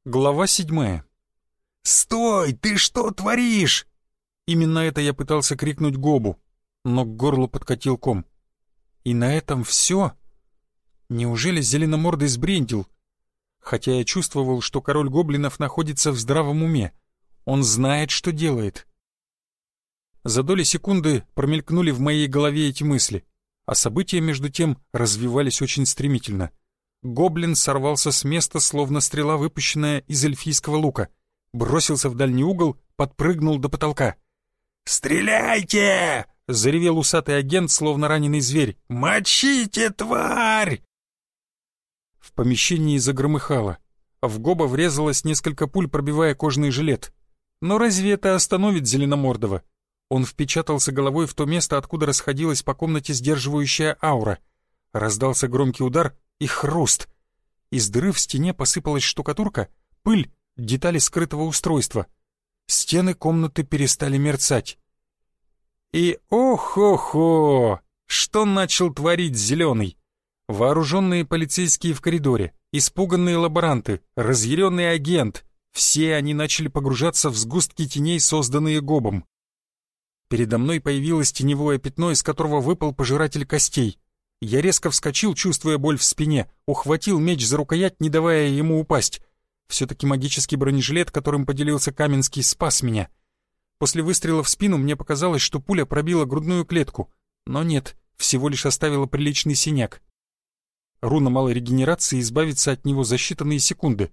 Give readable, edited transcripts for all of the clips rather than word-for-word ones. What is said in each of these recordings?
Глава 7. «Стой! Ты что творишь?» Именно это я пытался крикнуть Гобу, но к горлу подкатил ком. И на этом все? Неужели Зеленомордый сбрендил? Хотя я чувствовал, что король гоблинов находится в здравом уме. Он знает, что делает. За доли секунды промелькнули в моей голове эти мысли, а события между тем развивались очень стремительно. Гоблин сорвался с места, словно стрела, выпущенная из эльфийского лука. Бросился в дальний угол, подпрыгнул до потолка. «Стреляйте!» — заревел усатый агент, словно раненый зверь. «Мочите, тварь!» В помещении загромыхало. В Гоба врезалось несколько пуль, пробивая кожаный жилет. Но разве это остановит Зеленомордого? Он впечатался головой в то место, откуда расходилась по комнате сдерживающая аура. Раздался громкий удар и хруст. Из дыры в стене посыпалась штукатурка, пыль, детали скрытого устройства. Стены комнаты перестали мерцать. И ох-хо-хо! Что начал творить Зеленый? Вооруженные полицейские в коридоре, испуганные лаборанты, разъяренный агент — все они начали погружаться в сгустки теней, созданные Гобом. Передо мной появилось теневое пятно, из которого выпал пожиратель костей. Я резко вскочил, чувствуя боль в спине, ухватил меч за рукоять, не давая ему упасть. Все-таки магический бронежилет, которым поделился Каменский, спас меня. После выстрела в спину мне показалось, что пуля пробила грудную клетку, но нет, всего лишь оставила приличный синяк. Руна малой регенерации избавится от него за считанные секунды.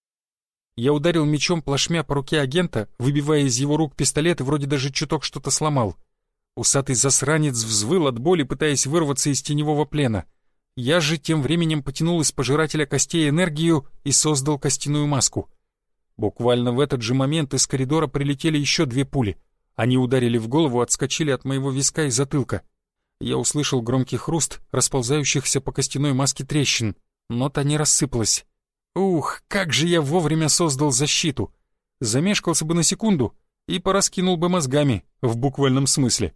Я ударил мечом плашмя по руке агента, выбивая из его рук пистолет и вроде даже чуток что-то сломал. Усатый засранец взвыл от боли, пытаясь вырваться из теневого плена. Я же тем временем потянул из пожирателя костей энергию и создал костяную маску. Буквально в этот же момент из коридора прилетели еще 2 пули. Они ударили в голову, отскочили от моего виска и затылка. Я услышал громкий хруст расползающихся по костяной маске трещин, но та не рассыпалась. Ух, как же я вовремя создал защиту! Замешкался бы на секунду и пораскинул бы мозгами, в буквальном смысле.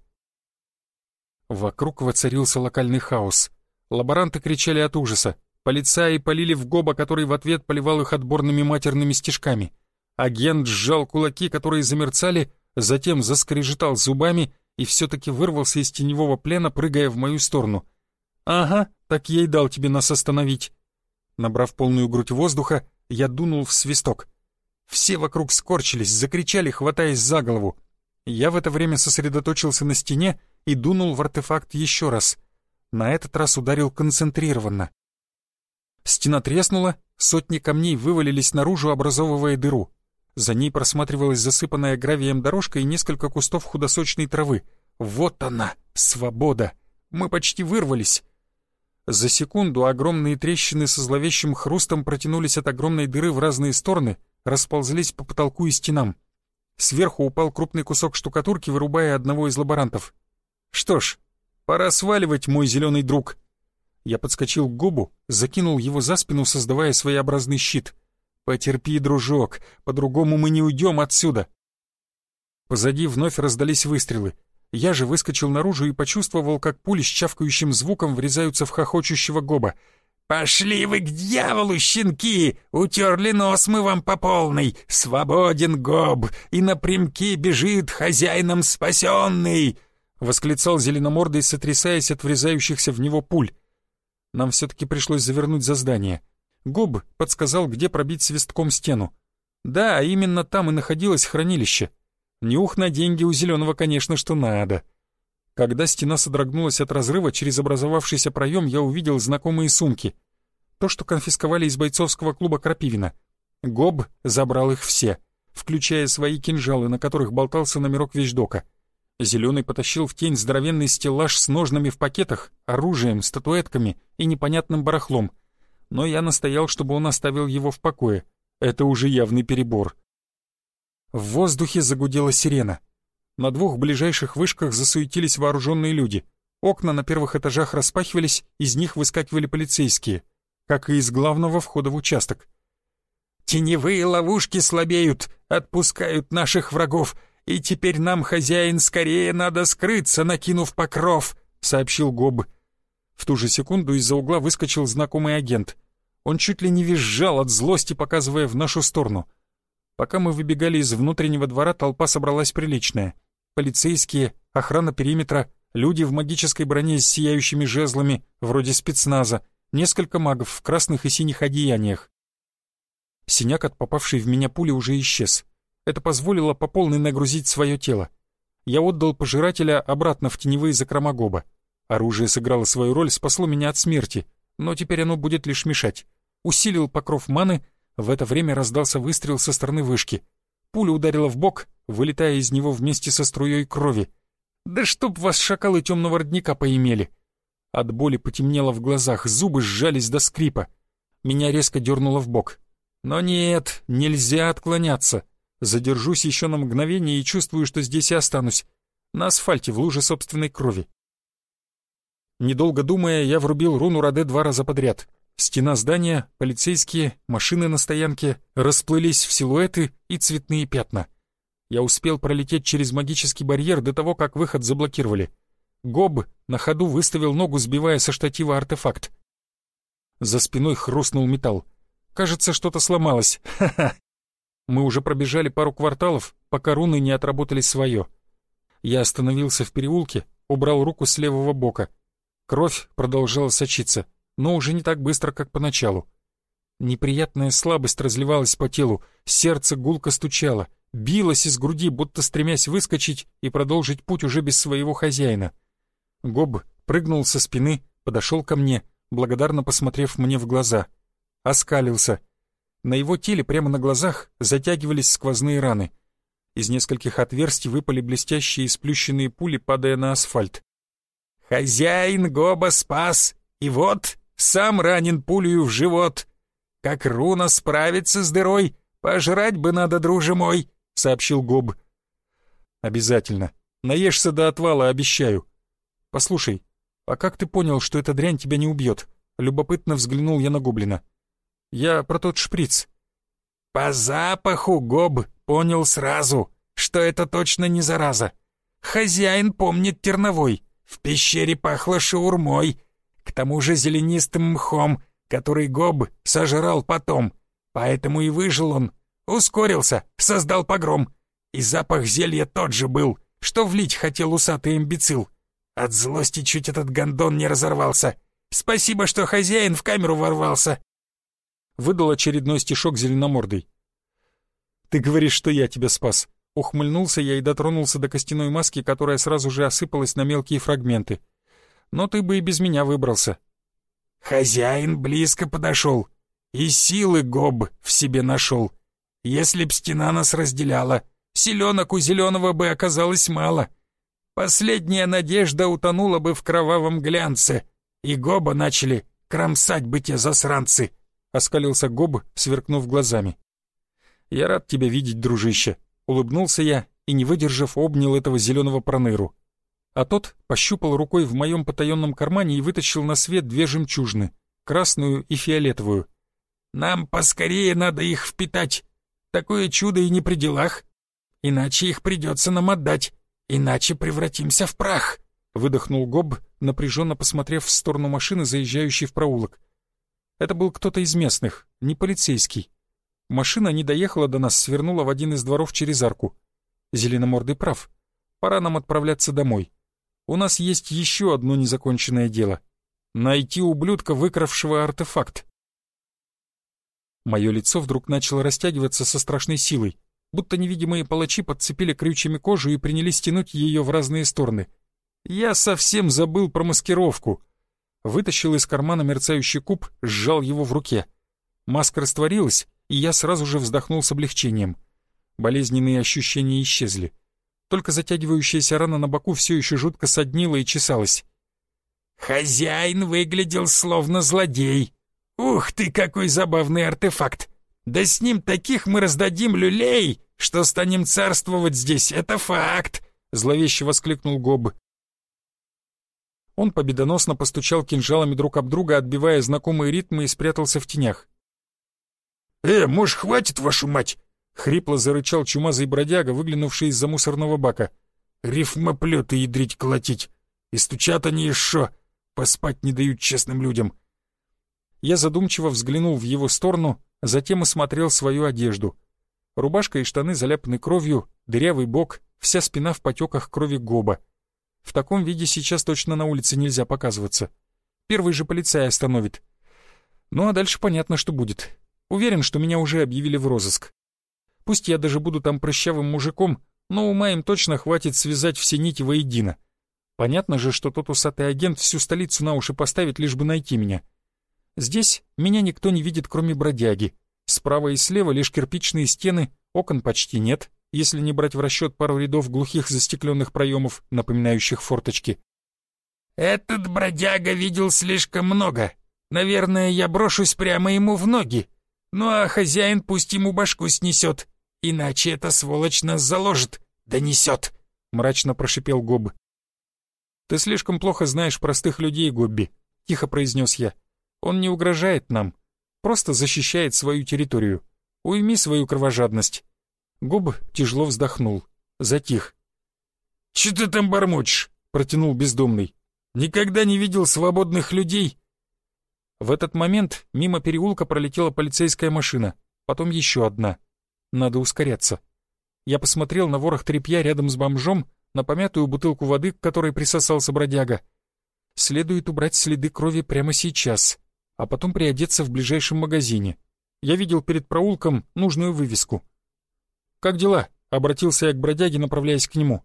Вокруг воцарился локальный хаос. Лаборанты кричали от ужаса. Полицаи полили в Гоба, который в ответ поливал их отборными матерными стишками. Агент сжал кулаки, которые замерцали, затем заскрежетал зубами и все-таки вырвался из теневого плена, прыгая в мою сторону. «Ага, так я и дал тебе нас остановить». Набрав полную грудь воздуха, я дунул в свисток. Все вокруг скорчились, закричали, хватаясь за голову. Я в это время сосредоточился на стене и дунул в артефакт еще раз. На этот раз ударил концентрированно. Стена треснула, сотни камней вывалились наружу, образовывая дыру. За ней просматривалась засыпанная гравием дорожка и несколько кустов худосочной травы. Вот она, свобода! Мы почти вырвались. За секунду огромные трещины со зловещим хрустом протянулись от огромной дыры в разные стороны, расползлись по потолку и стенам. Сверху упал крупный кусок штукатурки, вырубая одного из лаборантов. Что ж, пора сваливать, мой зеленый друг. Я подскочил к Гобу, закинул его за спину, создавая своеобразный щит. Потерпи, дружок, по-другому мы не уйдем отсюда. Позади вновь раздались выстрелы. Я же выскочил наружу и почувствовал, как пули с чавкающим звуком врезаются в хохочущего Гоба. «Пошли вы к дьяволу, щенки! Утерли нос мы вам по полной! Свободен Гоб, и напрямки бежит хозяином спасенный!» — восклицал Зеленомордый, сотрясаясь от врезающихся в него пуль. Нам все-таки пришлось завернуть за здание. Гоб подсказал, где пробить свистком стену. Да, именно там и находилось хранилище. Нюх на деньги у Зеленого, конечно, что надо. Когда стена содрогнулась от разрыва, через образовавшийся проем я увидел знакомые сумки. То, что конфисковали из бойцовского клуба Крапивина. Гоб забрал их все, включая свои кинжалы, на которых болтался номерок вещдока. Зеленый потащил в тень здоровенный стеллаж с ножнами в пакетах, оружием, статуэтками и непонятным барахлом. Но я настоял, чтобы он оставил его в покое. Это уже явный перебор. В воздухе загудела сирена. На 2 ближайших вышках засуетились вооруженные люди. Окна на первых этажах распахивались, из них выскакивали полицейские, как и из главного входа в участок. «Теневые ловушки слабеют, отпускают наших врагов, и теперь нам, хозяин, скорее надо скрыться, накинув покров», — сообщил Гоб. В ту же секунду из-за угла выскочил знакомый агент. Он чуть ли не визжал от злости, показывая в нашу сторону. Пока мы выбегали из внутреннего двора, толпа собралась приличная. Полицейские, охрана периметра, люди в магической броне с сияющими жезлами, вроде спецназа, несколько магов в красных и синих одеяниях. Синяк от попавшей в меня пули уже исчез. Это позволило по полной нагрузить свое тело. Я отдал пожирателя обратно в теневые закрома Гоба. Оружие сыграло свою роль, спасло меня от смерти, но теперь оно будет лишь мешать. Усилил покров маны, в это время раздался выстрел со стороны вышки. Пуля ударила в бок, вылетая из него вместе со струей крови. Да чтоб вас шакалы темного родника поимели! От боли потемнело в глазах, зубы сжались до скрипа. Меня резко дернуло в бок. Но нет, нельзя отклоняться. Задержусь еще на мгновение и чувствую, что здесь и останусь. На асфальте, в луже собственной крови. Недолго думая, я врубил руну Раде 2 раза подряд. Стена здания, полицейские, машины на стоянке расплылись в силуэты и цветные пятна. Я успел пролететь через магический барьер до того, как выход заблокировали. Гоб на ходу выставил ногу, сбивая со штатива артефакт. За спиной хрустнул металл. Кажется, что-то сломалось. Ха-ха. Мы уже пробежали пару кварталов, пока руны не отработали свое. Я остановился в переулке, убрал руку с левого бока. Кровь продолжала сочиться, но уже не так быстро, как поначалу. Неприятная слабость разливалась по телу, сердце гулко стучало, билось из груди, будто стремясь выскочить и продолжить путь уже без своего хозяина. Гоб прыгнул со спины, подошел ко мне, благодарно посмотрев мне в глаза. Оскалился. На его теле прямо на глазах затягивались сквозные раны. Из нескольких отверстий выпали блестящие сплющенные пули, падая на асфальт. «Хозяин Гоба спас, и вот сам ранен пулею в живот. Как руна справится с дырой, пожрать бы надо, друже мой», — сообщил Гоб. «Обязательно. Наешься до отвала, обещаю. Послушай, а как ты понял, что эта дрянь тебя не убьет?» Любопытно взглянул я на гоблина. «Я про тот шприц». «По запаху Гоб понял сразу, что это точно не зараза. Хозяин помнит терновой. В пещере пахло шаурмой, к тому же зеленистым мхом, который Гоб сожрал потом. Поэтому и выжил он. Ускорился, создал погром. И запах зелья тот же был, что влить хотел усатый имбецил. От злости чуть этот гондон не разорвался. Спасибо, что хозяин в камеру ворвался». Выдал очередной стишок зеленомордый. «Ты говоришь, что я тебя спас». Ухмыльнулся я и дотронулся до костяной маски, которая сразу же осыпалась на мелкие фрагменты. «Но ты бы и без меня выбрался». «Хозяин близко подошел, и силы Гоб в себе нашел. Если б стена нас разделяла, селенок у зеленого бы оказалось мало. Последняя надежда утонула бы в кровавом глянце, и Гоба начали кромсать бы те засранцы», — оскалился Гоб, сверкнув глазами. «Я рад тебя видеть, дружище», — улыбнулся я и, не выдержав, обнял этого зеленого проныру. А тот пощупал рукой в моем потаенном кармане и вытащил на свет 2 жемчужины, красную и фиолетовую. «Нам поскорее надо их впитать. Такое чудо и не при делах. Иначе их придется нам отдать, иначе превратимся в прах», — выдохнул Гоб, напряженно посмотрев в сторону машины, заезжающей в проулок. Это был кто-то из местных, не полицейский. Машина не доехала до нас, свернула в один из дворов через арку. Зеленомордый прав. Пора нам отправляться домой. У нас есть еще одно незаконченное дело. Найти ублюдка, выкравшего артефакт. Мое лицо вдруг начало растягиваться со страшной силой, будто невидимые палачи подцепили крючьями кожу и принялись тянуть ее в разные стороны. Я совсем забыл про маскировку. Вытащил из кармана мерцающий куб, сжал его в руке. Маска растворилась, и я сразу же вздохнул с облегчением. Болезненные ощущения исчезли. Только затягивающаяся рана на боку все еще жутко соднила и чесалась. «Хозяин выглядел словно злодей. Ух ты, какой забавный артефакт! Да с ним таких мы раздадим люлей, что станем царствовать здесь, это факт!» — зловеще воскликнул Гоб. Он победоносно постучал кинжалами друг об друга, отбивая знакомые ритмы, и спрятался в тенях. Может, хватит, вашу мать?» — хрипло зарычал чумазый бродяга, выглянувший из-за мусорного бака. «Рифмоплеты ядрить колотить. И стучат они еще. Поспать не дают честным людям». Я задумчиво взглянул в его сторону, затем осмотрел свою одежду. Рубашка и штаны заляпаны кровью, дырявый бок, вся спина в потеках крови Гоба. В таком виде сейчас точно на улице нельзя показываться. Первый же полицай остановит. Ну а дальше понятно, что будет. Уверен, что меня уже объявили в розыск. Пусть я даже буду там прыщавым мужиком, но ума им точно хватит связать все нити воедино. Понятно же, что тот усатый агент всю столицу на уши поставит, лишь бы найти меня. Здесь меня никто не видит, кроме бродяги. Справа и слева лишь кирпичные стены, окон почти нет, если не брать в расчет пару рядов глухих застекленных проемов, напоминающих форточки. «Этот бродяга видел слишком много. Наверное, я брошусь прямо ему в ноги. Ну а хозяин пусть ему башку снесет, иначе эта сволочь нас заложит, донесет», — мрачно прошипел Гоб. «Ты слишком плохо знаешь простых людей, Гобби», — тихо произнес я. «Он не угрожает нам, просто защищает свою территорию. Уйми свою кровожадность». Гоб тяжело вздохнул, затих. «Чё ты там бормочешь?» — протянул бездомный. «Никогда не видел свободных людей». В этот момент мимо переулка пролетела полицейская машина, потом еще одна. Надо ускоряться. Я посмотрел на ворох тряпья рядом с бомжом, на помятую бутылку воды, к которой присосался бродяга. Следует убрать следы крови прямо сейчас, а потом приодеться в ближайшем магазине. Я видел перед проулком нужную вывеску. «Как дела?» — обратился я к бродяге, направляясь к нему.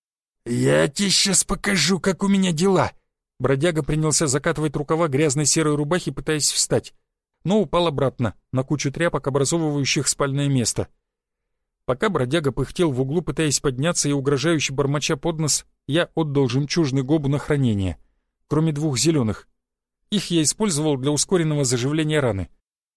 «Я тебе сейчас покажу, как у меня дела». Бродяга принялся закатывать рукава грязной серой рубахи, пытаясь встать, но упал обратно на кучу тряпок, образовывающих спальное место. Пока бродяга пыхтел в углу, пытаясь подняться и угрожающе бормоча под нос, я отдал жемчужный Гобу на хранение, кроме 2 зеленых. Их я использовал для ускоренного заживления раны.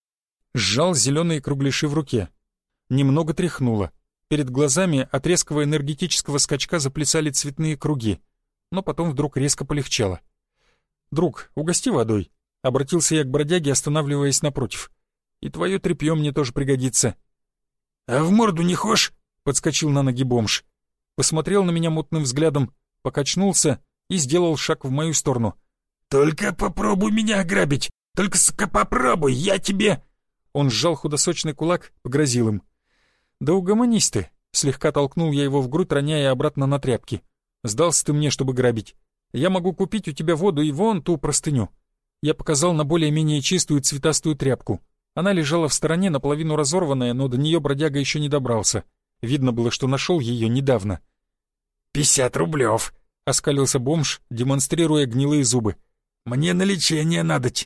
Сжал зеленые кругляши в руке. Немного тряхнуло. Перед глазами от резкого энергетического скачка заплясали цветные круги, но потом вдруг резко полегчало. «Друг, угости водой», — обратился я к бродяге, останавливаясь напротив. «И твое тряпье мне тоже пригодится». «А в морду не хошь?» — подскочил на ноги бомж. Посмотрел на меня мутным взглядом, покачнулся и сделал шаг в мою сторону. «Только попробуй меня ограбить! Только, сука, попробуй, я тебе...» Он сжал худосочный кулак, погрозил им. «Да угомонись ты!» — слегка толкнул я его в грудь, роняя обратно на тряпки. «Сдался ты мне, чтобы грабить. Я могу купить у тебя воду и вон ту простыню». Я показал на более-менее чистую цветастую тряпку. Она лежала в стороне, наполовину разорванная, но до нее бродяга еще не добрался. Видно было, что нашел ее недавно. 50 рублев, — оскалился бомж, демонстрируя гнилые зубы. «Мне на лечение надоть».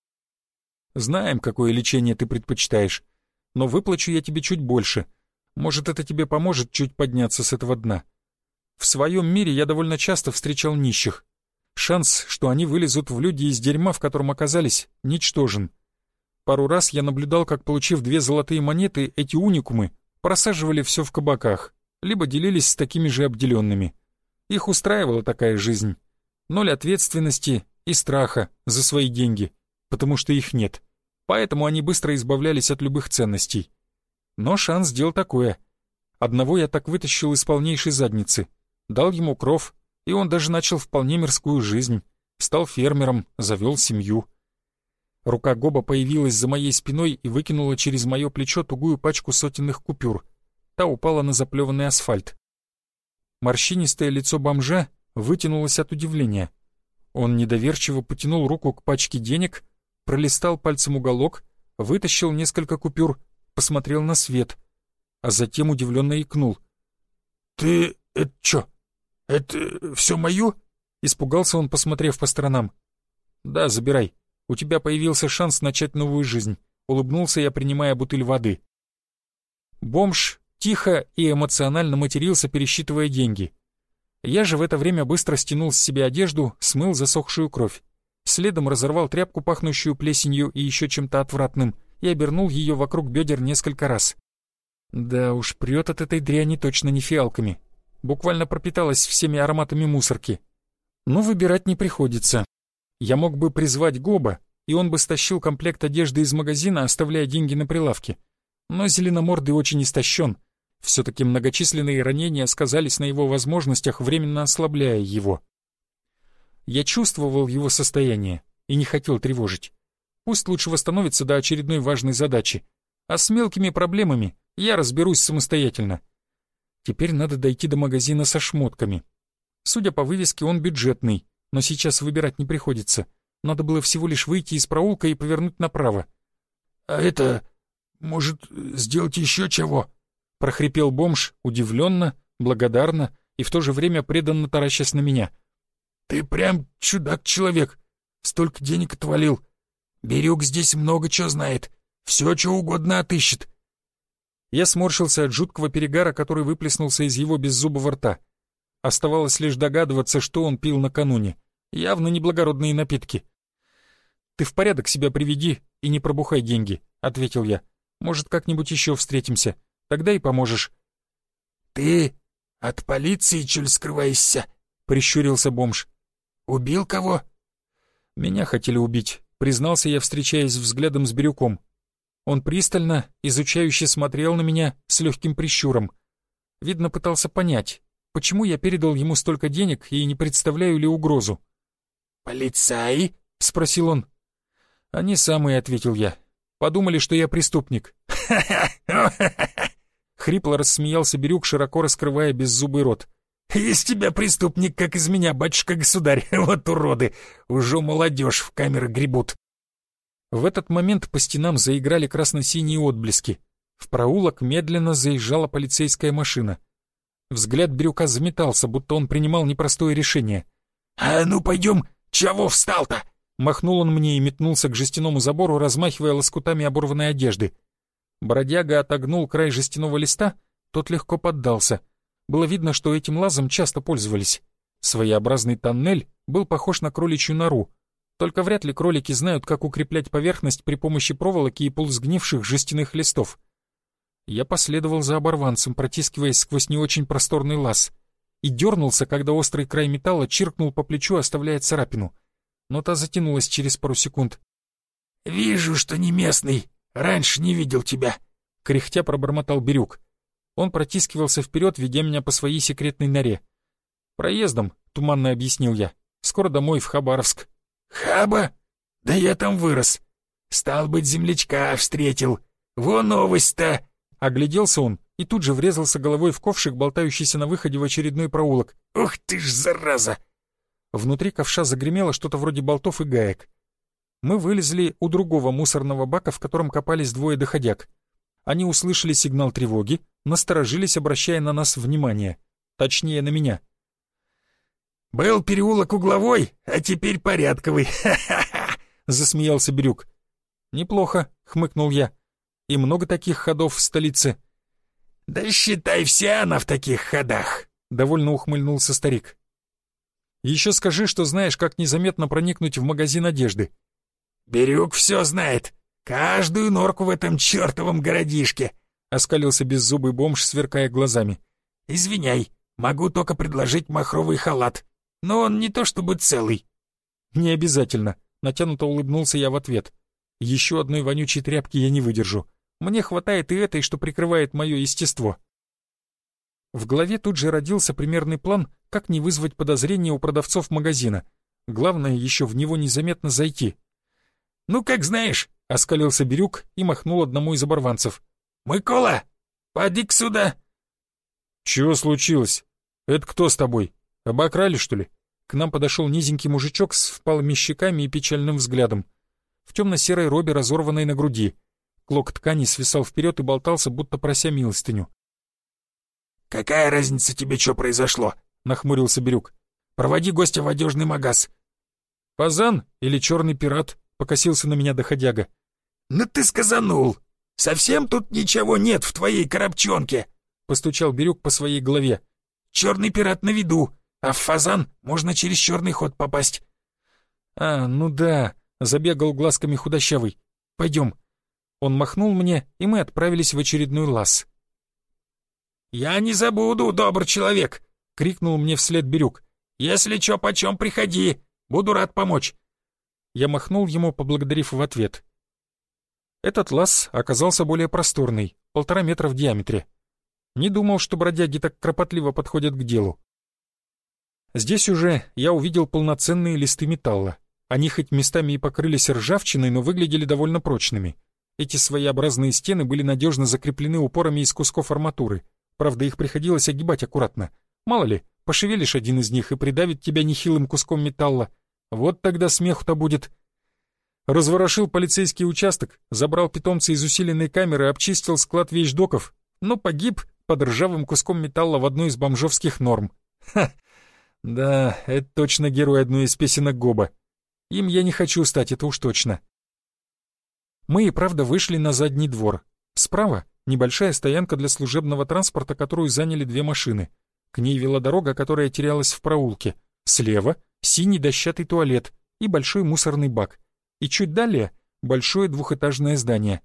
«Знаем, какое лечение ты предпочитаешь, но выплачу я тебе чуть больше. Может, это тебе поможет чуть подняться с этого дна. В своем мире я довольно часто встречал нищих. Шанс, что они вылезут в люди из дерьма, в котором оказались, ничтожен. Пару раз я наблюдал, как, получив 2 золотые монеты, эти уникумы просаживали все в кабаках, либо делились с такими же обделенными. Их устраивала такая жизнь. 0 ответственности и страха за свои деньги, потому что их нет. Поэтому они быстро избавлялись от любых ценностей. Но шанс дел такое. Одного я так вытащил из полнейшей задницы. Дал ему кров, и он даже начал вполне мирскую жизнь. Стал фермером, завел семью. Рука Гоба появилась за моей спиной и выкинула через мое плечо тугую пачку сотенных купюр. Та упала на заплеванный асфальт. Морщинистое лицо бомжа вытянулось от удивления. Он недоверчиво потянул руку к пачке денег, пролистал пальцем уголок, вытащил несколько купюр, посмотрел на свет, а затем удивленно икнул. «Ты... это чё? Это все мое?» — испугался он, посмотрев по сторонам. «Да, забирай. У тебя появился шанс начать новую жизнь», — улыбнулся я, принимая бутыль воды. Бомж тихо и эмоционально матерился, пересчитывая деньги. Я же в это время быстро стянул с себя одежду, смыл засохшую кровь. Следом разорвал тряпку, пахнущую плесенью и еще чем-то отвратным, и обернул ее вокруг бедер несколько раз. Да уж, прет от этой дряни точно не фиалками. Буквально пропиталась всеми ароматами мусорки. Но выбирать не приходится. Я мог бы призвать Гоба, и он бы стащил комплект одежды из магазина, оставляя деньги на прилавке. Но зеленомордый очень истощен. Все-таки многочисленные ранения сказались на его возможностях, временно ослабляя его. Я чувствовал его состояние и не хотел тревожить. Пусть лучше восстановится до очередной важной задачи. А с мелкими проблемами я разберусь самостоятельно. Теперь надо дойти до магазина со шмотками. Судя по вывеске, он бюджетный, но сейчас выбирать не приходится. Надо было всего лишь выйти из проулка и повернуть направо. «А это... может, сделать еще чего?» — прохрипел бомж, удивленно, благодарно и в то же время преданно таращась на меня. «Ты прям чудак-человек. Столько денег отвалил. Бирюк здесь много чего знает. Все, что угодно отыщет». Я сморщился от жуткого перегара, который выплеснулся из его беззубого рта. Оставалось лишь догадываться, что он пил накануне. Явно неблагородные напитки. «Ты в порядок себя приведи и не пробухай деньги», — ответил я. «Может, как-нибудь еще встретимся. Тогда и поможешь». «Ты от полиции, чуль, скрываешься?» — прищурился бомж. «Убил кого?» «Меня хотели убить», — признался я, встречаясь взглядом с Бирюком. Он пристально, изучающе смотрел на меня с легким прищуром. Видно, пытался понять, почему я передал ему столько денег и не представляю ли угрозу. «Полицаи?» — спросил он. «Они самые», — ответил я. «Подумали, что я преступник». Хрипло рассмеялся Бирюк, широко раскрывая беззубый рот. «Из тебя преступник, как из меня, батюшка-государь. Вот уроды! Уже молодежь в камеры гребут». В этот момент по стенам заиграли красно-синие отблески. В проулок медленно заезжала полицейская машина. Взгляд Бирюка заметался, будто он принимал непростое решение. «А ну пойдем, чего встал-то?» Махнул он мне и метнулся к жестяному забору, размахивая лоскутами оборванной одежды. Бродяга отогнул край жестяного листа, тот легко поддался. Было видно, что этим лазом часто пользовались. Своеобразный тоннель был похож на кроличью нору. Только вряд ли кролики знают, как укреплять поверхность при помощи проволоки и полусгнивших жестяных листов. Я последовал за оборванцем, протискиваясь сквозь не очень просторный лаз, и дернулся, когда острый край металла чиркнул по плечу, оставляя царапину. Но та затянулась через пару секунд. «Вижу, что не местный. Раньше не видел тебя», — кряхтя пробормотал Бирюк. Он протискивался вперед, ведя меня по своей секретной норе. «Проездом», — туманно объяснил я. «Скоро домой, в Хабаровск». «Хаба? Да я там вырос. Стал быть, землячка встретил. Во новость-то!» Огляделся он и тут же врезался головой в ковшик, болтающийся на выходе в очередной проулок. «Ух ты ж, зараза!» Внутри ковша загремело что-то вроде болтов и гаек. Мы вылезли у другого мусорного бака, в котором копались двое доходяг. Они услышали сигнал тревоги, насторожились, обращая на нас внимание. Точнее, на меня. «Был переулок угловой, а теперь порядковый. Ха-ха-ха!» — засмеялся Бирюк. «Неплохо», — хмыкнул я. «И много таких ходов в столице». «Да считай, вся она в таких ходах», — довольно ухмыльнулся старик. «Еще скажи, что знаешь, как незаметно проникнуть в магазин одежды». «Бирюк все знает. Каждую норку в этом чертовом городишке», — оскалился беззубый бомж, сверкая глазами. «Извиняй, могу только предложить махровый халат. Но он не то чтобы целый». «Не обязательно», — натянуто улыбнулся я в ответ. «Еще одной вонючей тряпки я не выдержу. Мне хватает и этой, что прикрывает мое естество». В голове тут же родился примерный план, как не вызвать подозрения у продавцов магазина. Главное, еще в него незаметно зайти. «Ну, как знаешь», — оскалился Бирюк и махнул одному из оборванцев. «Микола, поди-ка сюда». «Чего случилось? Это кто с тобой? Обокрали, что ли?» К нам подошел низенький мужичок с впалыми щеками и печальным взглядом. В темно-серой робе, разорванной на груди. Клок ткани свисал вперед и болтался, будто прося милостыню. «Какая разница тебе, что произошло?» — нахмурился Бирюк. «Проводи гостя в одежный магаз». «Пазан или черный пират?» — покосился на меня доходяга. «Ну ты сказанул! Совсем тут ничего нет в твоей коробчонке!» — постучал Бирюк по своей голове. «Черный пират на виду, а в фазан можно через черный ход попасть». «А, ну да», — забегал глазками худощавый. «Пойдем». Он махнул мне, и мы отправились в очередной лаз. «Я не забуду, добрый человек!» — крикнул мне вслед Бирюк. «Если чё почем, приходи, буду рад помочь». Я махнул ему, поблагодарив в ответ. Этот лаз оказался более просторный, 1,5 метра в диаметре. Не думал, что бродяги так кропотливо подходят к делу. Здесь уже я увидел полноценные листы металла. Они хоть местами и покрылись ржавчиной, но выглядели довольно прочными. Эти своеобразные стены были надежно закреплены упорами из кусков арматуры. Правда, их приходилось огибать аккуратно. Мало ли, пошевелишь один из них и придавит тебя нехилым куском металла. Вот тогда смеху-то будет. Разворошил полицейский участок, забрал питомца из усиленной камеры, обчистил склад вещдоков, но погиб под ржавым куском металла в одной из бомжовских норм. Ха! Да, это точно герой одной из песенок Гоба. Им я не хочу стать, это уж точно. Мы и правда вышли на задний двор. Справа небольшая стоянка для служебного транспорта, которую заняли 2 машины. К ней вела дорога, которая терялась в проулке. Слева синий дощатый туалет и большой мусорный бак. И чуть далее большое двухэтажное здание.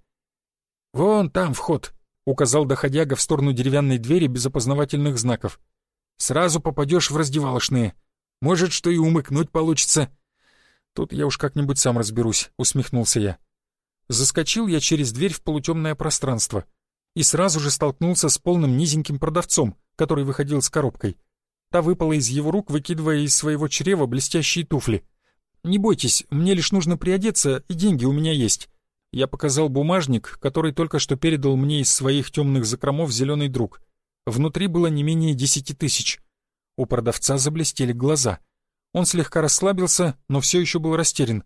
«Вон там вход», — указал доходяга в сторону деревянной двери без опознавательных знаков. «Сразу попадешь в раздевалочные. Может, что и умыкнуть получится». «Тут я уж как-нибудь сам разберусь», — усмехнулся я. Заскочил я через дверь в полутемное пространство и сразу же столкнулся с полным низеньким продавцом, который выходил с коробкой. Та выпала из его рук, выкидывая из своего чрева блестящие туфли. «Не бойтесь, мне лишь нужно приодеться, и деньги у меня есть». Я показал бумажник, который только что передал мне из своих темных закромов зеленый друг. Внутри было не менее 10 тысяч. У продавца заблестели глаза. Он слегка расслабился, но все еще был растерян.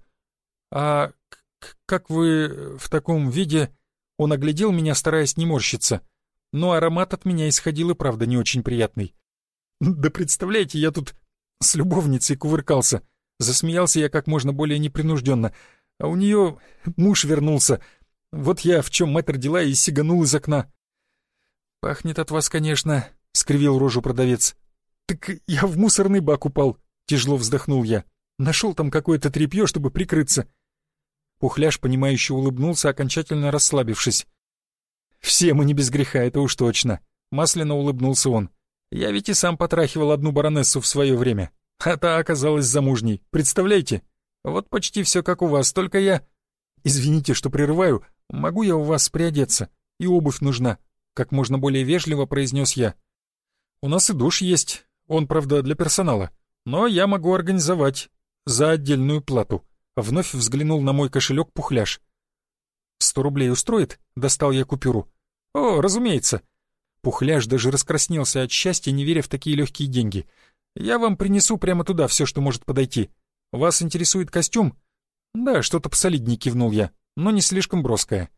«А как вы в таком виде?» Он оглядел меня, стараясь не морщиться. Но аромат от меня исходил и правда не очень приятный. «Да представляете, я тут с любовницей кувыркался». Засмеялся я как можно более непринужденно. «А у нее муж вернулся. Вот я в чем мать родила и сиганул из окна». «Пахнет от вас, конечно», — скривил рожу продавец. «Так я в мусорный бак упал», — тяжело вздохнул я. «Нашел там какое-то тряпье, чтобы прикрыться». Пухляш, понимающе улыбнулся, окончательно расслабившись. «Все мы не без греха, это уж точно», — масляно улыбнулся он. «Я ведь и сам потрахивал одну баронессу в свое время, а та оказалась замужней, представляете? Вот почти все как у вас, только я...» «Извините, что прерываю, могу я у вас приодеться? И обувь нужна», — как можно более вежливо произнес я. «У нас и душ есть, он, правда, для персонала, но я могу организовать за отдельную плату». Вновь взглянул на мой кошелек Пухляш. 100 рублей устроит?» — достал я купюру. «О, разумеется». Пухляш даже раскраснелся от счастья, не веря в такие легкие деньги. «Я вам принесу прямо туда все, что может подойти. Вас интересует костюм?» «Да, что-то посолиднее», — кивнул я, но не слишком броское.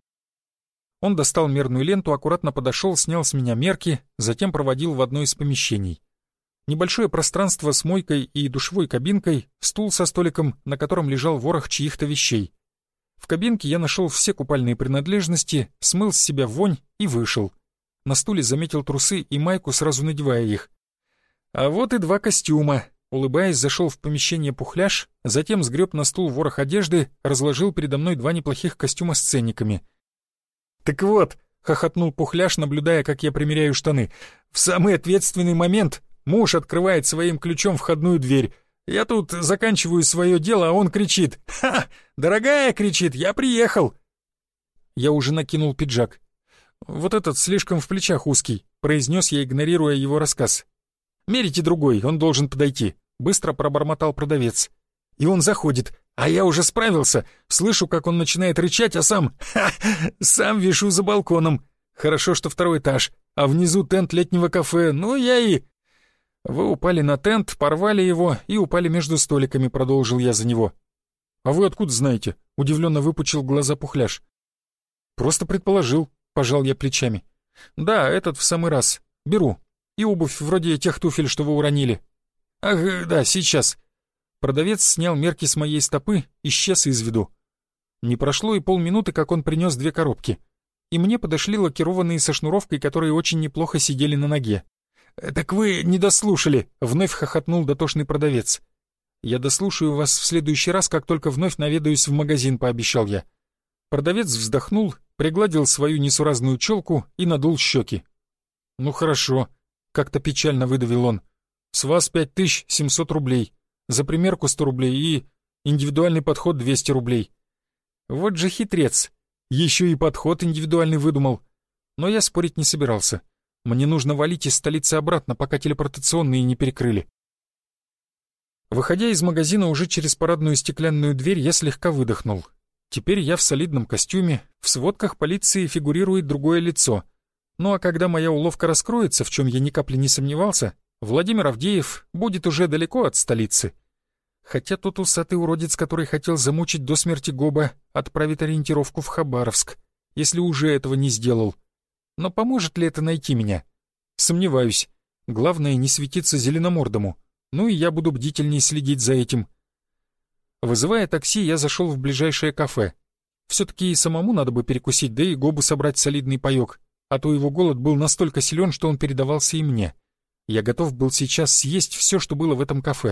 Он достал мерную ленту, аккуратно подошел, снял с меня мерки, затем проводил в одно из помещений. Небольшое пространство с мойкой и душевой кабинкой, стул со столиком, на котором лежал ворох чьих-то вещей. В кабинке я нашел все купальные принадлежности, смыл с себя вонь и вышел. На стуле заметил трусы и майку, сразу надевая их. А вот и 2 костюма. Улыбаясь, зашел в помещение Пухляш, затем сгреб на стул ворох одежды, разложил передо мной 2 неплохих костюма с ценниками. «Так вот», — хохотнул Пухляш, наблюдая, как я примеряю штаны, «в самый ответственный момент муж открывает своим ключом входную дверь. Я тут заканчиваю свое дело, а он кричит: «Ха! Дорогая!» — кричит: «Я приехал!» Я уже накинул пиджак. «Вот этот слишком в плечах узкий», — произнес я, игнорируя его рассказ. «Мерите другой, он должен подойти», — быстро пробормотал продавец. И он заходит, а я уже справился. Слышу, как он начинает рычать, а сам вишу за балконом. Хорошо, что 2-й этаж, а внизу тент летнего кафе, ну я и... «Вы упали на тент, порвали его и упали между столиками», — продолжил я за него. «А вы откуда знаете?» — удивленно выпучил глаза Пухляш. «Просто предположил», — пожал я плечами. «Да, этот в самый раз. Беру. И обувь вроде тех туфель, что вы уронили». «Ах, да, сейчас». Продавец снял мерки с моей стопы, исчез из виду. Не прошло и полминуты, как он принес 2 коробки. И мне подошли лакированные со шнуровкой, которые очень неплохо сидели на ноге. «Так вы не дослушали», — вновь хохотнул дотошный продавец. «Я дослушаю вас в следующий раз, как только вновь наведаюсь в магазин», — пообещал я. Продавец вздохнул, пригладил свою несуразную челку и надул щеки. «Ну хорошо», — как-то печально выдавил он. «С вас 5700 рублей, за примерку 100 рублей и индивидуальный подход 200 рублей». Вот же хитрец, еще и подход индивидуальный выдумал. Но я спорить не собирался. Мне нужно валить из столицы обратно, пока телепортационные не перекрыли. Выходя из магазина уже через парадную стеклянную дверь, я слегка выдохнул. Теперь я в солидном костюме, в сводках полиции фигурирует другое лицо. Ну а когда моя уловка раскроется, в чем я ни капли не сомневался, Владимир Авдеев будет уже далеко от столицы. Хотя тот усатый уродец, который хотел замучить до смерти Гоба, отправит ориентировку в Хабаровск, если уже этого не сделал. Но поможет ли это найти меня? Сомневаюсь. Главное, не светиться зеленомордому. Ну и я буду бдительней следить за этим. Вызывая такси, я зашел в ближайшее кафе. Все-таки и самому надо бы перекусить, да и Гобу собрать солидный паек, а то его голод был настолько силен, что он передавался и мне. Я готов был сейчас съесть все, что было в этом кафе.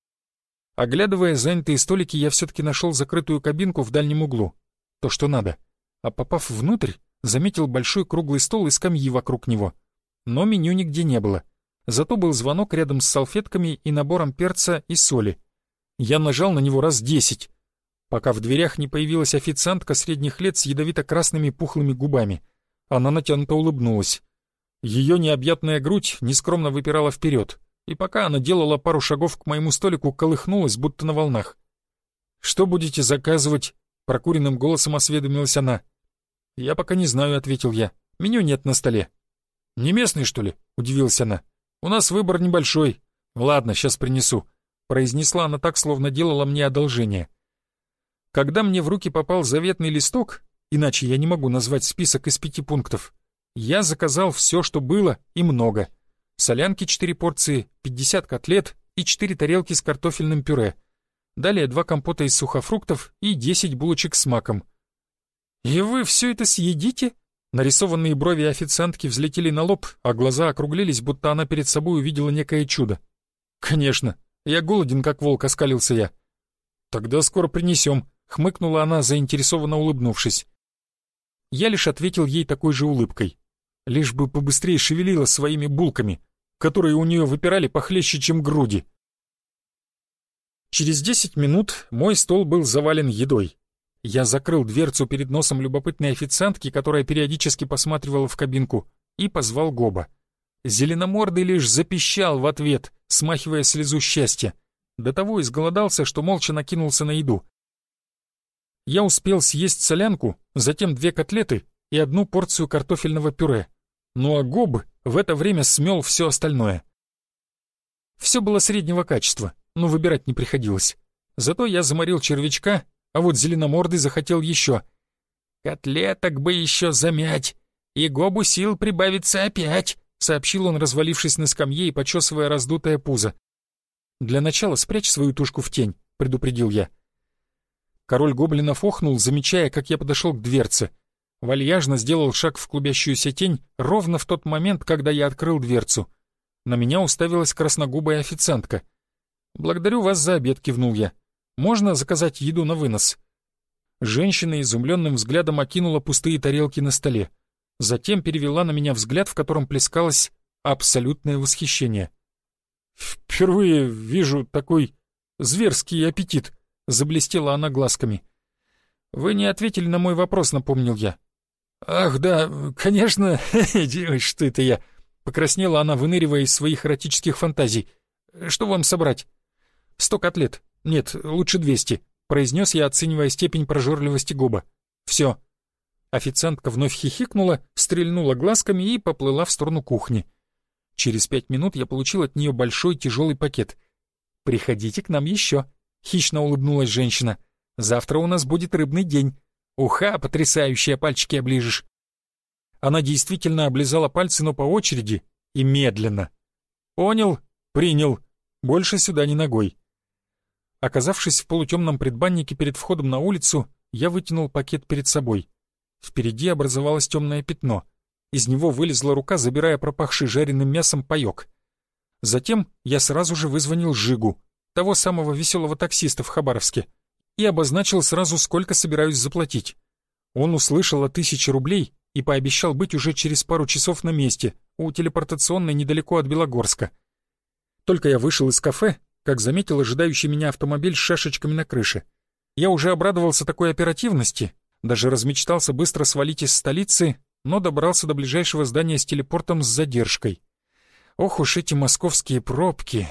Оглядывая занятые столики, я все-таки нашел закрытую кабинку в дальнем углу. То, что надо. А попав внутрь, заметил большой круглый стол и скамьи вокруг него. Но меню нигде не было. Зато был звонок рядом с салфетками и набором перца и соли. Я нажал на него раз 10, пока в дверях не появилась официантка средних лет с ядовито-красными пухлыми губами. Она натянуто улыбнулась. Ее необъятная грудь нескромно выпирала вперед, и пока она делала пару шагов к моему столику, колыхнулась, будто на волнах. «Что будете заказывать?» — прокуренным голосом осведомилась она. «Я пока не знаю», — ответил я. «Меню нет на столе». «Не местный, что ли?» — удивилась она. «У нас выбор небольшой». «Ладно, сейчас принесу», — произнесла она так, словно делала мне одолжение. Когда мне в руки попал заветный листок, иначе я не могу назвать список из 5 пунктов, я заказал все, что было, и много. Солянки 4 порции, 50 котлет и 4 тарелки с картофельным пюре. Далее 2 компота из сухофруктов и 10 булочек с маком. «И вы все это съедите?» Нарисованные брови официантки взлетели на лоб, а глаза округлились, будто она перед собой увидела некое чудо. «Конечно, я голоден, как волк», — оскалился я. «Тогда скоро принесем», — хмыкнула она, заинтересованно улыбнувшись. Я лишь ответил ей такой же улыбкой. Лишь бы побыстрее шевелила своими булками, которые у нее выпирали похлеще, чем груди. Через 10 минут мой стол был завален едой. Я закрыл дверцу перед носом любопытной официантки, которая периодически посматривала в кабинку, и позвал Гоба. Зеленомордый лишь запищал в ответ, смахивая слезу счастья. До того изголодался, что молча накинулся на еду. Я успел съесть солянку, затем 2 котлеты и 1 порцию картофельного пюре. Ну а Гоб в это время смел все остальное. Все было среднего качества, но выбирать не приходилось. Зато я заморил червячка, а вот зеленомордый захотел еще. «Котлеток бы еще замять, и Гобу сил прибавится опять», — сообщил он, развалившись на скамье и почесывая раздутое пузо. «Для начала спрячь свою тушку в тень», — предупредил я. Король гоблинов охнул, замечая, как я подошел к дверце. Вальяжно сделал шаг в клубящуюся тень ровно в тот момент, когда я открыл дверцу. На меня уставилась красногубая официантка. «Благодарю вас за обед», — кивнул я. «Можно заказать еду на вынос?» Женщина изумленным взглядом окинула пустые тарелки на столе. Затем перевела на меня взгляд, в котором плескалось абсолютное восхищение. «Впервые вижу такой зверский аппетит», — заблестела она глазками. «Вы не ответили на мой вопрос», — напомнил я. «Ах, да, конечно, что это я?» — покраснела она, выныривая из своих эротических фантазий. «Что вам собрать?» 100 котлет. Нет, лучше 200», — произнес я, оценивая степень прожорливости Гоба. «Все». Официантка вновь хихикнула, стрельнула глазками и поплыла в сторону кухни. Через 5 минут я получил от нее большой тяжелый пакет. «Приходите к нам еще», — хищно улыбнулась женщина. «Завтра у нас будет рыбный день. Уха, потрясающая, пальчики оближешь». Она действительно облизала пальцы, но по очереди и медленно. «Понял, принял. Больше сюда ни ногой». Оказавшись в полутемном предбаннике перед входом на улицу, я вытянул пакет перед собой. Впереди образовалось темное пятно. Из него вылезла рука, забирая пропахший жареным мясом паёк. Затем я сразу же вызвонил Жигу, того самого веселого таксиста в Хабаровске, и обозначил сразу, сколько собираюсь заплатить. Он услышал о 1000 рублей и пообещал быть уже через пару часов на месте, у телепортационной недалеко от Белогорска. Только я вышел из кафе, как заметил ожидающий меня автомобиль с шашечками на крыше. Я уже обрадовался такой оперативности, даже размечтался быстро свалить из столицы, но добрался до ближайшего здания с телепортом с задержкой. Ох уж эти московские пробки!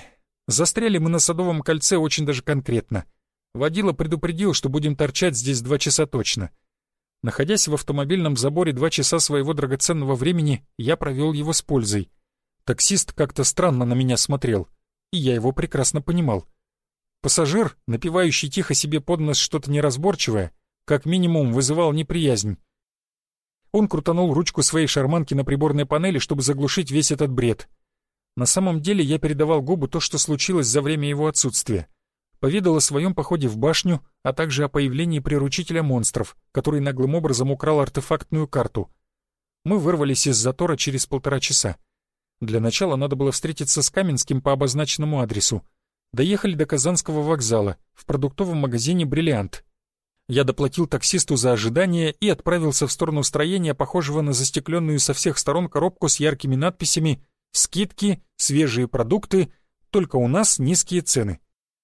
Застряли мы на Садовом кольце очень даже конкретно. Водила предупредил, что будем торчать здесь 2 часа точно. Находясь в автомобильном заборе 2 часа своего драгоценного времени, я провел его с пользой. Таксист как-то странно на меня смотрел, и я его прекрасно понимал. Пассажир, напевающий тихо себе под нос что-то неразборчивое, как минимум вызывал неприязнь. Он крутанул ручку своей шарманки на приборной панели, чтобы заглушить весь этот бред. На самом деле я передавал Гобу то, что случилось за время его отсутствия. Поведал о своем походе в башню, а также о появлении приручителя монстров, который наглым образом украл артефактную карту. Мы вырвались из затора через 1,5 часа. Для начала надо было встретиться с Каменским по обозначенному адресу. Доехали до Казанского вокзала, в продуктовом магазине «Бриллиант». Я доплатил таксисту за ожидание и отправился в сторону строения, похожего на застекленную со всех сторон коробку с яркими надписями «Скидки», «Свежие продукты», «Только у нас низкие цены».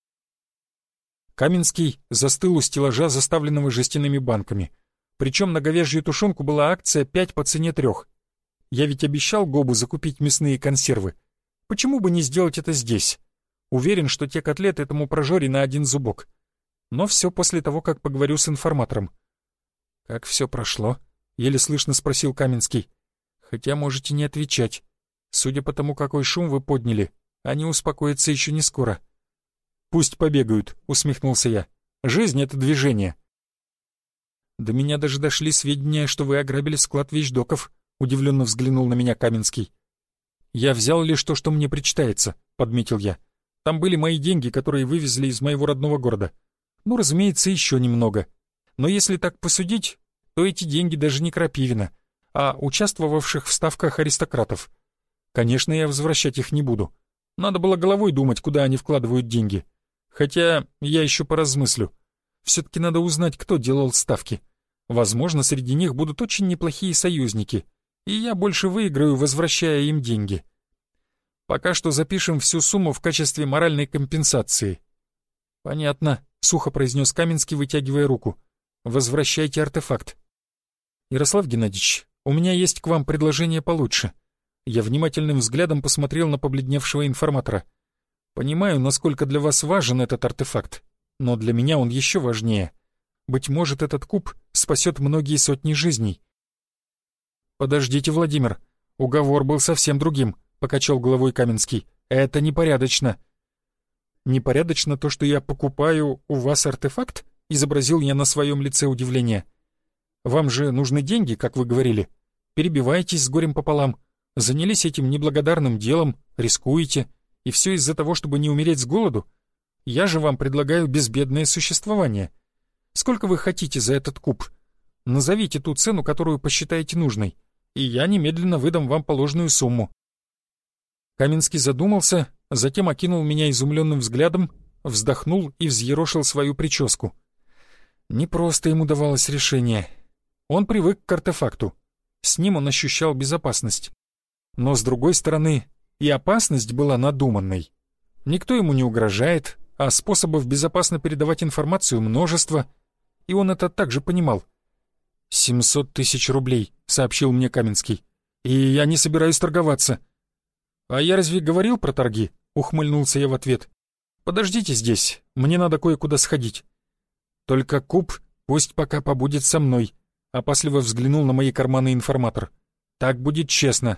Каменский застыл у стеллажа, заставленного жестяными банками. Причем на говяжью тушенку была акция 5 по цене 3. Я ведь обещал Гобу закупить мясные консервы. Почему бы не сделать это здесь? Уверен, что те котлеты этому прожоре на 1 зубок. Но все после того, как поговорю с информатором. «Как все прошло?» — еле слышно спросил Каменский. «Хотя можете не отвечать. Судя по тому, какой шум вы подняли, они успокоятся еще не скоро». «Пусть побегают», — усмехнулся я. «Жизнь — это движение». «До меня даже дошли сведения, что вы ограбили склад вещдоков», — удивленно взглянул на меня Каменский. «Я взял лишь то, что мне причитается», — подметил я. «Там были мои деньги, которые вывезли из моего родного города. Ну, разумеется, еще немного. Но если так посудить, то эти деньги даже не Крапивина, а участвовавших в ставках аристократов. Конечно, я возвращать их не буду. Надо было головой думать, куда они вкладывают деньги. Хотя я еще поразмыслю. Все-таки надо узнать, кто делал ставки. Возможно, среди них будут очень неплохие союзники, и я больше выиграю, возвращая им деньги. Пока что запишем всю сумму в качестве моральной компенсации». «Понятно», — сухо произнес Каменский, вытягивая руку. «Возвращайте артефакт». «Ярослав Геннадьевич, у меня есть к вам предложение получше». Я внимательным взглядом посмотрел на побледневшего информатора. «Понимаю, насколько для вас важен этот артефакт, но для меня он еще важнее. Быть может, этот куб спасет многие сотни жизней». «Подождите, Владимир, уговор был совсем другим», — покачал головой Каменский. «Это непорядочно». «Непорядочно то, что я покупаю у вас артефакт?» — изобразил я на своем лице удивление. «Вам же нужны деньги, как вы говорили. Перебиваетесь с горем пополам, занялись этим неблагодарным делом, рискуете, и все из-за того, чтобы не умереть с голоду. Я же вам предлагаю безбедное существование. Сколько вы хотите за этот куб? Назовите ту цену, которую посчитаете нужной, и я немедленно выдам вам положенную сумму». Каменский задумался, затем окинул меня изумленным взглядом, вздохнул и взъерошил свою прическу. Непросто ему давалось решение. Он привык к артефакту. С ним он ощущал безопасность. Но, с другой стороны, и опасность была надуманной. Никто ему не угрожает, а способов безопасно передавать информацию множество, и он это также понимал. 700 тысяч рублей», — сообщил мне Каменский. «И я не собираюсь торговаться». «А я разве говорил про торги?» — ухмыльнулся я в ответ. «Подождите здесь, мне надо кое-куда сходить». «Только куб пусть пока побудет со мной», — опасливо взглянул на мои карманы информатор. «Так будет честно».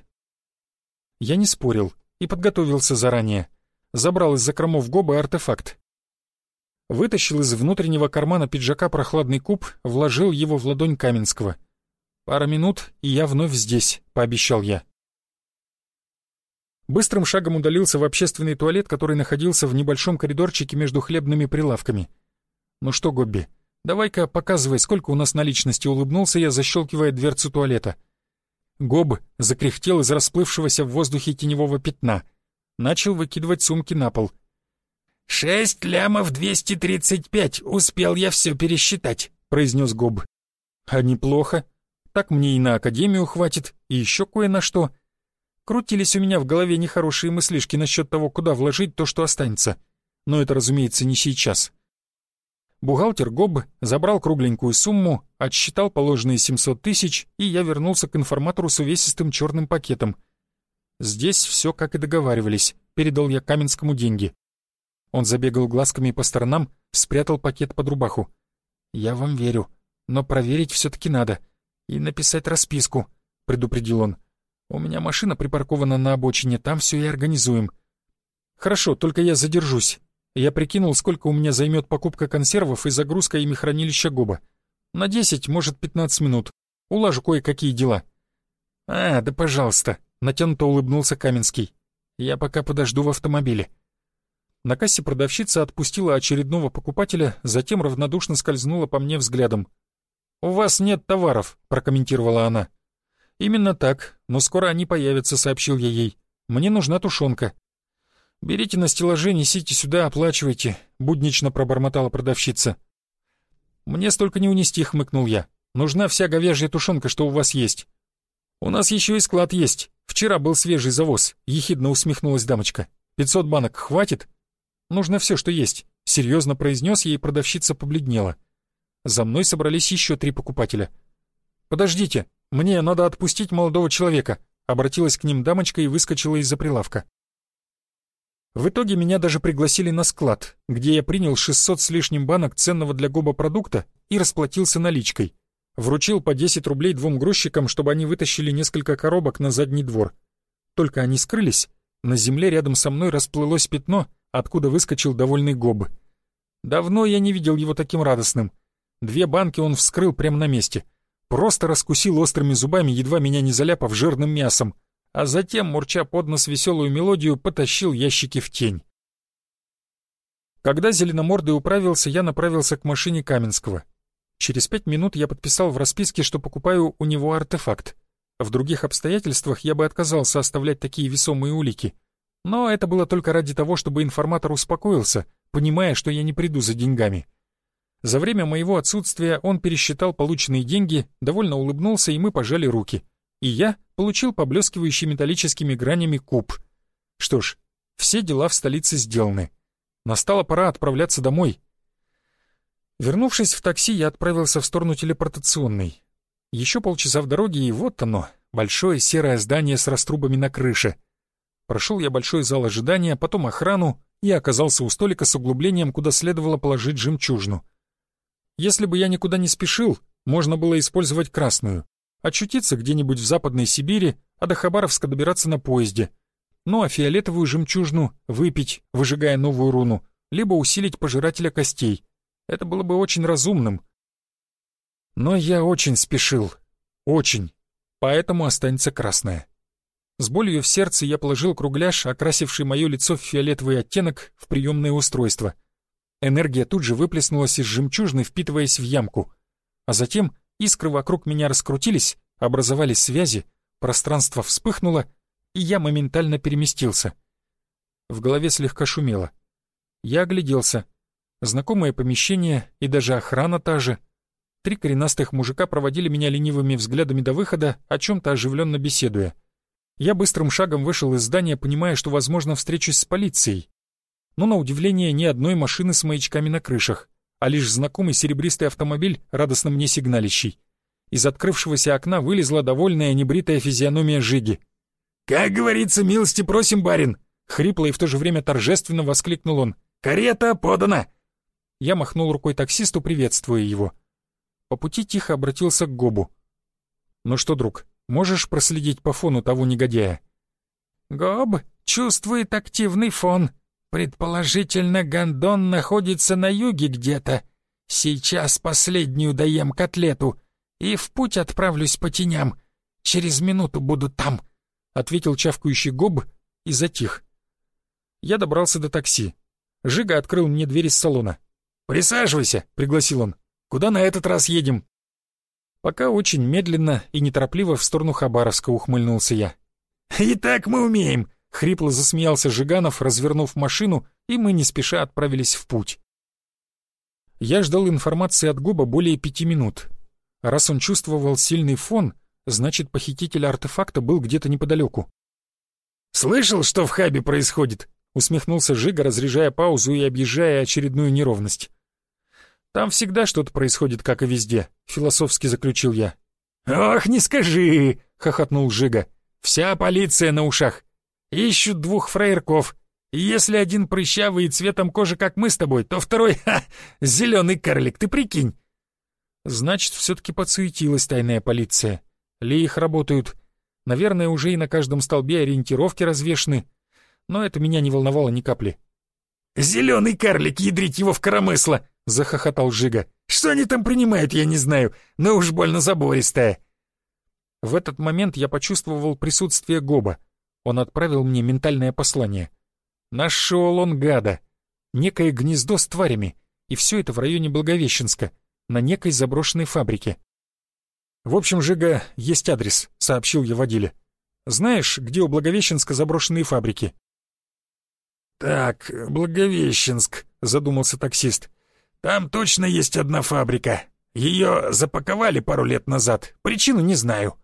Я не спорил и подготовился заранее. Забрал из закромов Гобы артефакт. Вытащил из внутреннего кармана пиджака прохладный куб, вложил его в ладонь Каменского. «Пара минут, и я вновь здесь», — пообещал я. Быстрым шагом удалился в общественный туалет, который находился в небольшом коридорчике между хлебными прилавками. «Ну что, Гобби, давай-ка показывай, сколько у нас наличности», — улыбнулся я, защелкивая дверцу туалета. Гоб закряхтел из расплывшегося в воздухе теневого пятна. Начал выкидывать сумки на пол. 6 лямов 235, успел я все пересчитать», — произнес Гоб. «А неплохо. Так мне и на академию хватит, и еще кое на что». Крутились у меня в голове нехорошие мыслишки насчет того, куда вложить то, что останется. Но это, разумеется, не сейчас. Бухгалтер Гоб забрал кругленькую сумму, отсчитал положенные 700 тысяч, и я вернулся к информатору с увесистым черным пакетом. «Здесь все, как и договаривались», — передал я Каменскому деньги. Он забегал глазками по сторонам, спрятал пакет под рубаху. «Я вам верю, но проверить все-таки надо. И написать расписку», — предупредил он. «У меня машина припаркована на обочине, там все и организуем». «Хорошо, только я задержусь». Я прикинул, сколько у меня займет покупка консервов и загрузка ими хранилища Гоба. На 10, может, 15 минут. Улажу кое-какие дела. «А, да пожалуйста», — натянуто улыбнулся Каменский. «Я пока подожду в автомобиле». На кассе продавщица отпустила очередного покупателя, затем равнодушно скользнула по мне взглядом. «У вас нет товаров», — прокомментировала она. «Именно так, но скоро они появятся», — сообщил я ей. «Мне нужна тушенка». «Берите на стеллаже, несите сюда, оплачивайте», — буднично пробормотала продавщица. «Мне столько не унести», — хмыкнул я. «Нужна вся говяжья тушенка, что у вас есть». «У нас еще и склад есть. Вчера был свежий завоз», — ехидно усмехнулась дамочка. «500 банок хватит?» «Нужно все, что есть», — серьезно произнес ей, продавщица побледнела. За мной собрались еще 3 покупателя. «Подождите, мне надо отпустить молодого человека», — обратилась к ним дамочка и выскочила из-за прилавка. В итоге меня даже пригласили на склад, где я принял 600 с лишним банок ценного для Гоба продукта и расплатился наличкой. Вручил по 10 рублей 2 грузчикам, чтобы они вытащили несколько коробок на задний двор. Только они скрылись, на земле рядом со мной расплылось пятно, откуда выскочил довольный Гоб. Давно я не видел его таким радостным. 2 банки он вскрыл прямо на месте. Просто раскусил острыми зубами, едва меня не заляпав жирным мясом, а затем, мурча под нос веселую мелодию, потащил ящики в тень. Когда зеленомордый управился, я направился к машине Каменского. Через 5 минут я подписал в расписке, что покупаю у него артефакт. В других обстоятельствах я бы отказался оставлять такие весомые улики. Но это было только ради того, чтобы информатор успокоился, понимая, что я не приду за деньгами. За время моего отсутствия он пересчитал полученные деньги, довольно улыбнулся, и мы пожали руки. И я получил поблескивающий металлическими гранями куб. Что ж, все дела в столице сделаны. Настала пора отправляться домой. Вернувшись в такси, я отправился в сторону телепортационной. Еще полчаса в дороге, и вот оно, большое серое здание с раструбами на крыше. Прошел я большой зал ожидания, потом охрану и оказался у столика с углублением, куда следовало положить жемчужину. Если бы я никуда не спешил, можно было использовать красную, очутиться где-нибудь в Западной Сибири, а до Хабаровска добираться на поезде. Ну а фиолетовую жемчужину выпить, выжигая новую руну, либо усилить пожирателя костей. Это было бы очень разумным. Но я очень спешил. Очень. Поэтому останется красная. С болью в сердце я положил кругляш, окрасивший мое лицо в фиолетовый оттенок, в приемное устройство. Энергия тут же выплеснулась из жемчужины, впитываясь в ямку. А затем искры вокруг меня раскрутились, образовались связи, пространство вспыхнуло, и я моментально переместился. В голове слегка шумело. Я огляделся. Знакомое помещение и даже охрана та же. 3 коренастых мужика проводили меня ленивыми взглядами до выхода, о чем-то оживленно беседуя. Я быстрым шагом вышел из здания, понимая, что, возможно, встречусь с полицией. Но, на удивление, ни одной машины с маячками на крышах, а лишь знакомый серебристый автомобиль, радостно мне сигналищий. Из открывшегося окна вылезла довольная небритая физиономия Жиги. «Как говорится, милости просим, барин!» Хрипло и в то же время торжественно воскликнул он. «Карета подана!» Я махнул рукой таксисту, приветствуя его. По пути тихо обратился к Гобу. «Ну что, друг, можешь проследить по фону того негодяя?» «Гоб чувствует активный фон. Предположительно, гондон находится на юге где-то. Сейчас последнюю доем котлету и в путь отправлюсь по теням. Через минуту буду там», — ответил чавкающий Гоб и затих. Я добрался до такси. Жига открыл мне дверь из салона. «Присаживайся», — пригласил он. «Куда на этот раз едем?» «Пока очень медленно и неторопливо в сторону Хабаровска», — ухмыльнулся я. «И так мы умеем», — хрипло засмеялся Жиганов, развернув машину, и мы не спеша отправились в путь. Я ждал информации от Гоба более 5 минут. Раз он чувствовал сильный фон, значит, похититель артефакта был где-то неподалеку. «Слышал, что в хабе происходит?» — усмехнулся Жига, разряжая паузу и объезжая очередную неровность. «Там всегда что-то происходит, как и везде», — философски заключил я. «Ох, не скажи!» — хохотнул Жига. «Вся полиция на ушах. Ищут 2 фраерков. И если один прыщавый и цветом кожи, как мы с тобой, то второй, зеленый карлик, ты прикинь. Значит, все-таки подсуетилась тайная полиция. Ли их работают. Наверное, уже и на каждом столбе ориентировки развешаны. Но это меня не волновало ни капли. «Зеленый карлик, ядрить его в коромысло!» — захохотал Жига. «Что они там принимают, я не знаю, но уж больно забористая». В этот момент я почувствовал присутствие Гоба. Он отправил мне ментальное послание. Нашел он гада. Некое гнездо с тварями. И все это в районе Благовещенска, на некой заброшенной фабрике. «В общем, Жига, есть адрес», — сообщил я водиле. «Знаешь, где у Благовещенска заброшенные фабрики?» «Так, Благовещенск», — задумался таксист. «Там точно есть одна фабрика. Ее запаковали пару лет назад. Причину не знаю».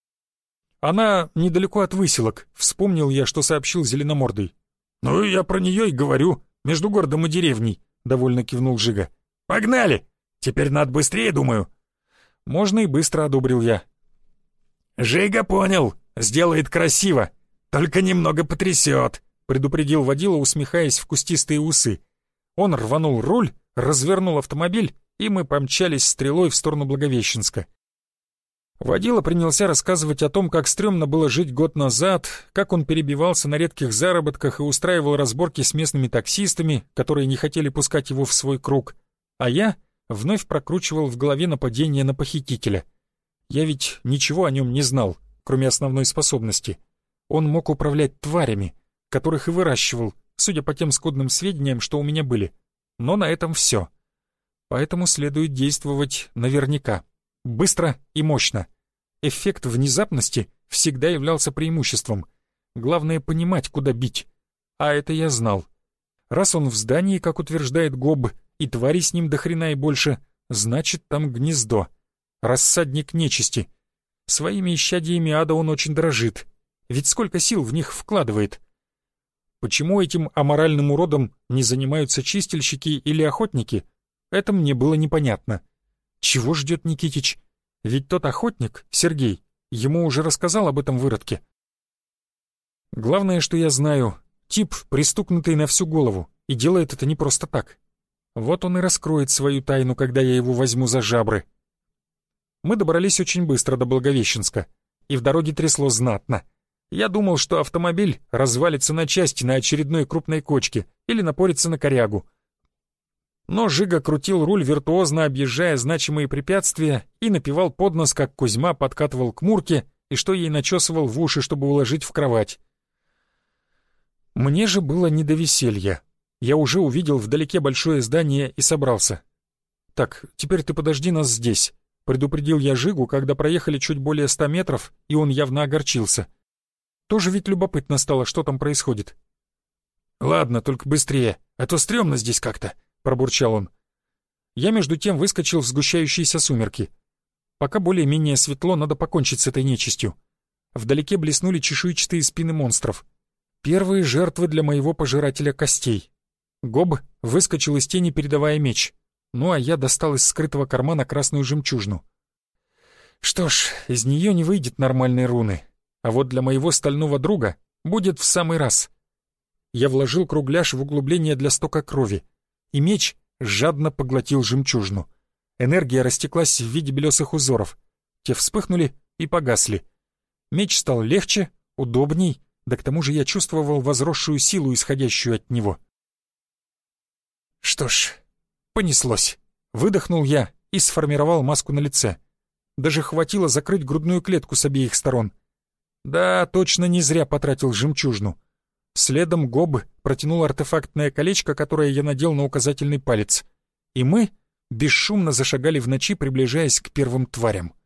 «Она недалеко от Выселок», — вспомнил я, что сообщил Зеленомордый. «Ну, я про нее и говорю, между городом и деревней», — довольно кивнул Жига. «Погнали! Теперь надо быстрее, думаю». «Можно и быстро», — одобрил я. «Жига понял, сделает красиво, только немного потрясет», — предупредил водила, усмехаясь в кустистые усы. Он рванул руль, развернул автомобиль, и мы помчались стрелой в сторону Благовещенска. Водила принялся рассказывать о том, как стрёмно было жить год назад, как он перебивался на редких заработках и устраивал разборки с местными таксистами, которые не хотели пускать его в свой круг, а я вновь прокручивал в голове нападение на похитителя. Я ведь ничего о нем не знал, кроме основной способности. Он мог управлять тварями, которых и выращивал, судя по тем скудным сведениям, что у меня были. Но на этом все. Поэтому следует действовать наверняка, быстро и мощно. Эффект внезапности всегда являлся преимуществом. Главное понимать, куда бить. А это я знал. Раз он в здании, как утверждает Гоб, и тварей с ним до хрена и больше, значит, там гнездо. Рассадник нечисти. Своими исчадиями ада он очень дорожит. Ведь сколько сил в них вкладывает. Почему этим аморальным уродом не занимаются чистильщики или охотники, это мне было непонятно. Чего ждет Никитич? Ведь тот охотник, Сергей, ему уже рассказал об этом выродке. Главное, что я знаю, тип, пристукнутый на всю голову, и делает это не просто так. Вот он и раскроет свою тайну, когда я его возьму за жабры. Мы добрались очень быстро до Благовещенска, и в дороге трясло знатно. Я думал, что автомобиль развалится на части на очередной крупной кочке или напорится на корягу. Но Жига крутил руль виртуозно, объезжая значимые препятствия, и напевал под нос, как Кузьма подкатывал к Мурке и что ей начесывал в уши, чтобы уложить в кровать. Мне же было не до веселья. Я уже увидел вдалеке большое здание и собрался. «Так, теперь ты подожди нас здесь», — предупредил я Жигу, когда проехали чуть более 100 метров, и он явно огорчился. Тоже ведь любопытно стало, что там происходит. «Ладно, только быстрее, а то стрёмно здесь как-то», — пробурчал он. Я между тем выскочил в сгущающиеся сумерки. Пока более-менее светло, надо покончить с этой нечистью. Вдалеке блеснули чешуйчатые спины монстров. Первые жертвы для моего пожирателя костей. Гоб выскочил из тени, передавая меч. Ну а я достал из скрытого кармана красную жемчужину. Что ж, из нее не выйдет нормальной руны. А вот для моего стального друга будет в самый раз. Я вложил кругляш в углубление для стока крови, и меч жадно поглотил жемчужину. Энергия растеклась в виде белесых узоров. Те вспыхнули и погасли. Меч стал легче, удобней, да к тому же я чувствовал возросшую силу, исходящую от него. Что ж, понеслось. Выдохнул я и сформировал маску на лице. Даже хватило закрыть грудную клетку с обеих сторон. Да, точно не зря потратил жемчужину. Следом Гоб протянул артефактное колечко, которое я надел на указательный палец. И мы бесшумно зашагали в ночи, приближаясь к первым тварям.